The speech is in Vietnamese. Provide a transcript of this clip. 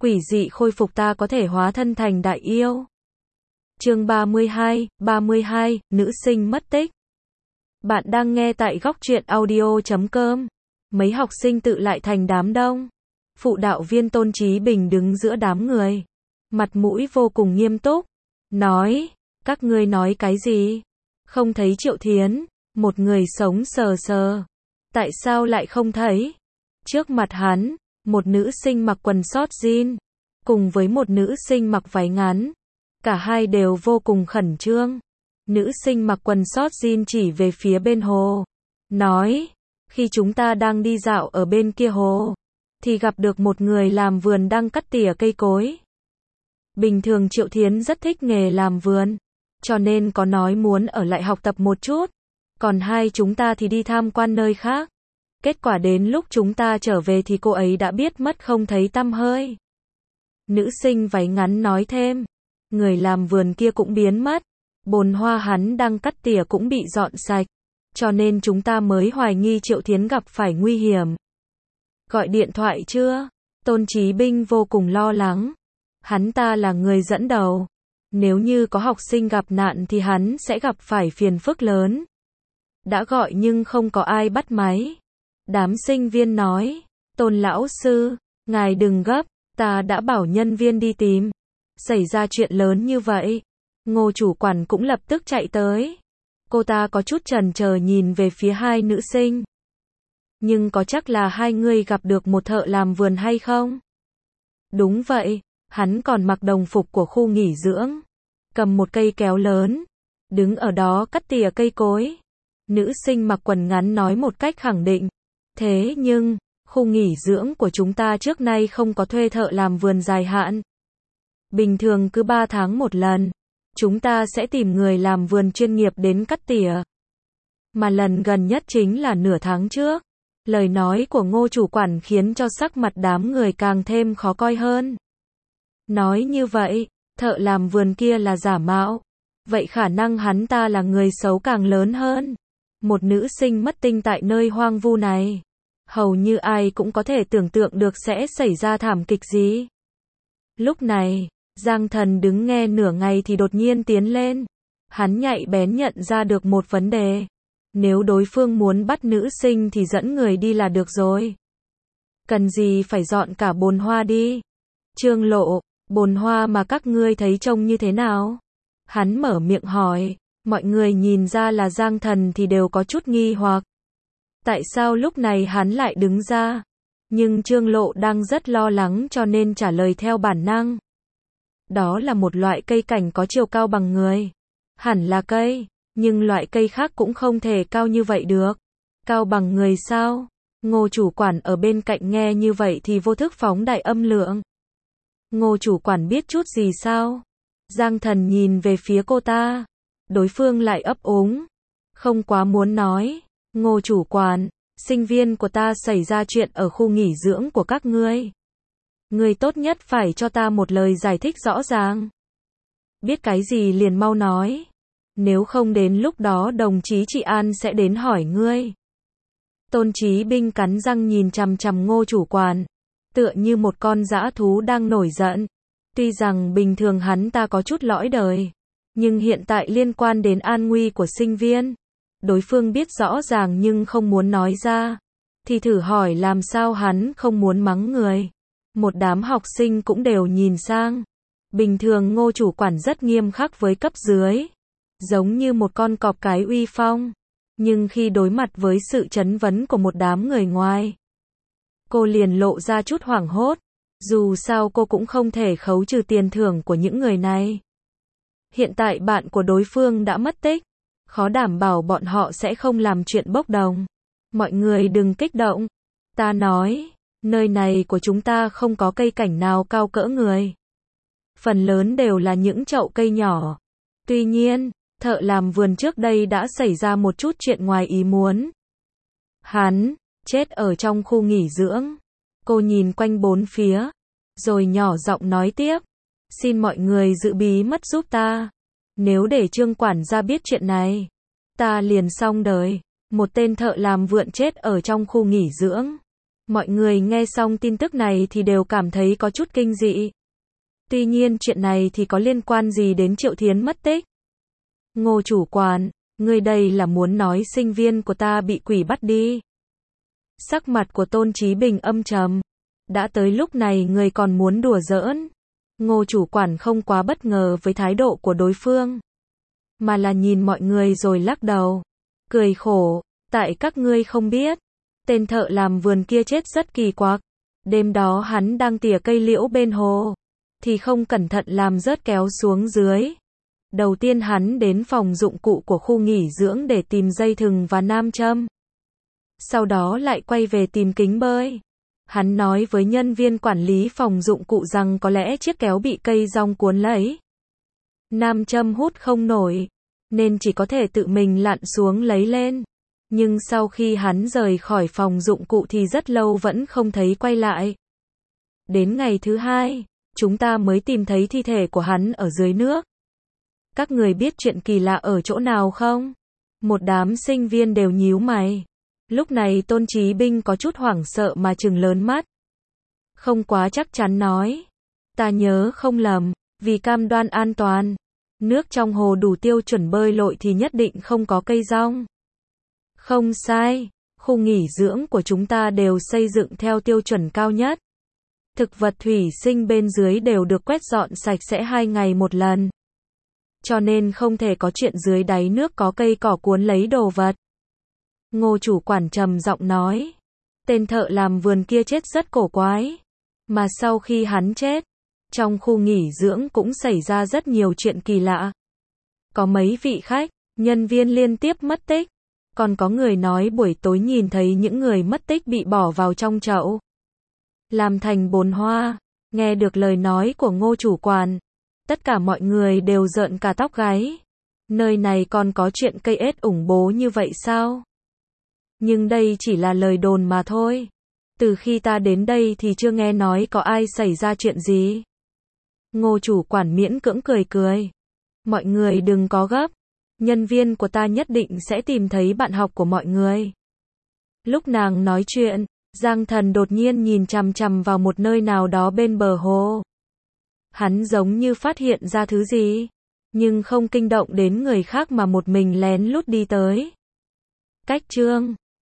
quỷ dị khôi phục ta có thể hóa thân thành đại yêu. Chương 32, nữ sinh mất tích. Bạn đang nghe tại góc truyện audio.com. Mấy học sinh tự lại thành đám đông. Phụ đạo viên Tôn Chí Bình đứng giữa đám người. Mặt mũi vô cùng nghiêm túc. Nói, các ngươi nói cái gì? Không thấy Triệu Thiến, một người sống sờ sờ. Tại sao lại không thấy? Trước mặt hắn, một nữ sinh mặc quần sót jean, cùng với một nữ sinh mặc váy ngắn. Cả hai đều vô cùng khẩn trương. Nữ sinh mặc quần sót jean chỉ về phía bên hồ. Nói, khi chúng ta đang đi dạo ở bên kia hồ, thì gặp được một người làm vườn đang cắt tỉa cây cối. Bình thường Triệu Thiến rất thích nghề làm vườn, cho nên có nói muốn ở lại học tập một chút. Còn hai chúng ta thì đi tham quan nơi khác. Kết quả đến lúc chúng ta trở về thì cô ấy đã biết mất không thấy tăm hơi. Nữ sinh váy ngắn nói thêm, người làm vườn kia cũng biến mất. Bồn hoa hắn đang cắt tỉa cũng bị dọn sạch. Cho nên chúng ta mới hoài nghi Triệu Thiến gặp phải nguy hiểm. Gọi điện thoại chưa? Tôn Chí Bình vô cùng lo lắng. Hắn ta là người dẫn đầu. Nếu như có học sinh gặp nạn thì hắn sẽ gặp phải phiền phức lớn. Đã gọi nhưng không có ai bắt máy. Đám sinh viên nói, Tôn lão sư, ngài đừng gấp, ta đã bảo nhân viên đi tìm. Xảy ra chuyện lớn như vậy. Ngô chủ quản cũng lập tức chạy tới. Cô ta có chút chần chờ nhìn về phía hai nữ sinh. Nhưng có chắc là hai người gặp được một thợ làm vườn hay không? Đúng vậy, hắn còn mặc đồng phục của khu nghỉ dưỡng. Cầm một cây kéo lớn. Đứng ở đó cắt tỉa cây cối. Nữ sinh mặc quần ngắn nói một cách khẳng định. Thế nhưng, khu nghỉ dưỡng của chúng ta trước nay không có thuê thợ làm vườn dài hạn. Bình thường cứ 3 tháng một lần, chúng ta sẽ tìm người làm vườn chuyên nghiệp đến cắt tỉa. Mà lần gần nhất chính là nửa tháng trước. Lời nói của Ngô chủ quản khiến cho sắc mặt đám người càng thêm khó coi hơn. Nói như vậy, thợ làm vườn kia là giả mạo. Vậy khả năng hắn ta là người xấu càng lớn hơn. Một nữ sinh mất tích tại nơi hoang vu này. Hầu như ai cũng có thể tưởng tượng được sẽ xảy ra thảm kịch gì. Lúc này, Giang Thần đứng nghe nửa ngày thì đột nhiên tiến lên. Hắn nhạy bén nhận ra được một vấn đề. Nếu đối phương muốn bắt nữ sinh thì dẫn người đi là được rồi. Cần gì phải dọn cả bồn hoa đi. Trương Lộ, bồn hoa mà các ngươi thấy trông như thế nào? Hắn mở miệng hỏi. Mọi người nhìn ra là Giang Thần thì đều có chút nghi hoặc. Tại sao lúc này hắn lại đứng ra? Nhưng Trương Lộ đang rất lo lắng cho nên trả lời theo bản năng. Đó là một loại cây cảnh có chiều cao bằng người. Hẳn là cây, nhưng loại cây khác cũng không thể cao như vậy được. Cao bằng người sao? Ngô chủ quản ở bên cạnh nghe như vậy thì vô thức phóng đại âm lượng. Ngô chủ quản biết chút gì sao? Giang Thần nhìn về phía cô ta. Đối phương lại ấp úng. Không quá muốn nói. Ngô chủ quản, sinh viên của ta xảy ra chuyện ở khu nghỉ dưỡng của các ngươi. Ngươi tốt nhất phải cho ta một lời giải thích rõ ràng. Biết cái gì liền mau nói. Nếu không đến lúc đó đồng chí trị an sẽ đến hỏi ngươi. Tôn Chí Bình cắn răng nhìn chằm chằm Ngô chủ quản. Tựa như một con dã thú đang nổi giận. Tuy rằng bình thường hắn ta có chút lõi đời. Nhưng hiện tại liên quan đến an nguy của sinh viên. Đối phương biết rõ ràng nhưng không muốn nói ra. Thì thử hỏi làm sao hắn không muốn mắng người. Một đám học sinh cũng đều nhìn sang. Bình thường Ngô chủ quản rất nghiêm khắc với cấp dưới. Giống như một con cọp cái uy phong. Nhưng khi đối mặt với sự chất vấn của một đám người ngoài, cô liền lộ ra chút hoảng hốt. Dù sao cô cũng không thể khấu trừ tiền thưởng của những người này. Hiện tại bạn của đối phương đã mất tích. Khó đảm bảo bọn họ sẽ không làm chuyện bốc đồng. Mọi người đừng kích động. Ta nói, nơi này của chúng ta không có cây cảnh nào cao cỡ người. Phần lớn đều là những chậu cây nhỏ. Tuy nhiên, thợ làm vườn trước đây đã xảy ra một chút chuyện ngoài ý muốn. Hắn chết ở trong khu nghỉ dưỡng. Cô nhìn quanh bốn phía, rồi nhỏ giọng nói tiếp. Xin mọi người giữ bí mật giúp ta. Nếu để Trương quản gia biết chuyện này, ta liền xong đời. Một tên thợ làm vườn chết ở trong khu nghỉ dưỡng. Mọi người nghe xong tin tức này thì đều cảm thấy có chút kinh dị. Tuy nhiên chuyện này thì có liên quan gì đến Triệu Thiến mất tích? Ngô chủ quản, người đây là muốn nói sinh viên của ta bị quỷ bắt đi. Sắc mặt của Tôn Chí Bình âm trầm. Đã tới lúc này người còn muốn đùa giỡn. Ngô chủ quản không quá bất ngờ với thái độ của đối phương, mà là nhìn mọi người rồi lắc đầu. Cười khổ, tại các ngươi không biết. Tên thợ làm vườn kia chết rất kỳ quặc. Đêm đó hắn đang tỉa cây liễu bên hồ, thì không cẩn thận làm rớt kéo xuống dưới. Đầu tiên hắn đến phòng dụng cụ của khu nghỉ dưỡng để tìm dây thừng và nam châm. Sau đó lại quay về tìm kính bơi. Hắn nói với nhân viên quản lý phòng dụng cụ rằng có lẽ chiếc kéo bị cây rong cuốn lấy. Nam châm hút không nổi, nên chỉ có thể tự mình lặn xuống lấy lên. Nhưng sau khi hắn rời khỏi phòng dụng cụ thì rất lâu vẫn không thấy quay lại. Đến ngày thứ hai, chúng ta mới tìm thấy thi thể của hắn ở dưới nước. Các người biết chuyện kỳ lạ ở chỗ nào không? Một đám sinh viên đều nhíu mày. Lúc này Tôn Chí Bình có chút hoảng sợ mà trừng lớn mắt. Không quá chắc chắn nói. Ta nhớ không lầm, vì cam đoan an toàn, nước trong hồ đủ tiêu chuẩn bơi lội thì nhất định không có cây rong. Không sai, khu nghỉ dưỡng của chúng ta đều xây dựng theo tiêu chuẩn cao nhất. Thực vật thủy sinh bên dưới đều được quét dọn sạch sẽ 2 ngày một lần. Cho nên không thể có chuyện dưới đáy nước có cây cỏ cuốn lấy đồ vật. Ngô chủ quản trầm giọng nói. Tên thợ làm vườn kia chết rất cổ quái. Mà sau khi hắn chết, trong khu nghỉ dưỡng cũng xảy ra rất nhiều chuyện kỳ lạ. Có mấy vị khách, nhân viên liên tiếp mất tích. Còn có người nói buổi tối nhìn thấy những người mất tích bị bỏ vào trong chậu, làm thành bồn hoa. Nghe được lời nói của Ngô chủ quản, tất cả mọi người đều rợn cả tóc gáy. Nơi này còn có chuyện cây ếch ủng bố như vậy sao? Nhưng đây chỉ là lời đồn mà thôi. Từ khi ta đến đây thì chưa nghe nói có ai xảy ra chuyện gì. Ngô chủ quản miễn cưỡng cười cười. Mọi người đừng có gấp. Nhân viên của ta nhất định sẽ tìm thấy bạn học của mọi người. Lúc nàng nói chuyện, Giang Thần đột nhiên nhìn chằm chằm vào một nơi nào đó bên bờ hồ. Hắn giống như phát hiện ra thứ gì, nhưng không kinh động đến người khác mà một mình lén lút đi tới. Cách chương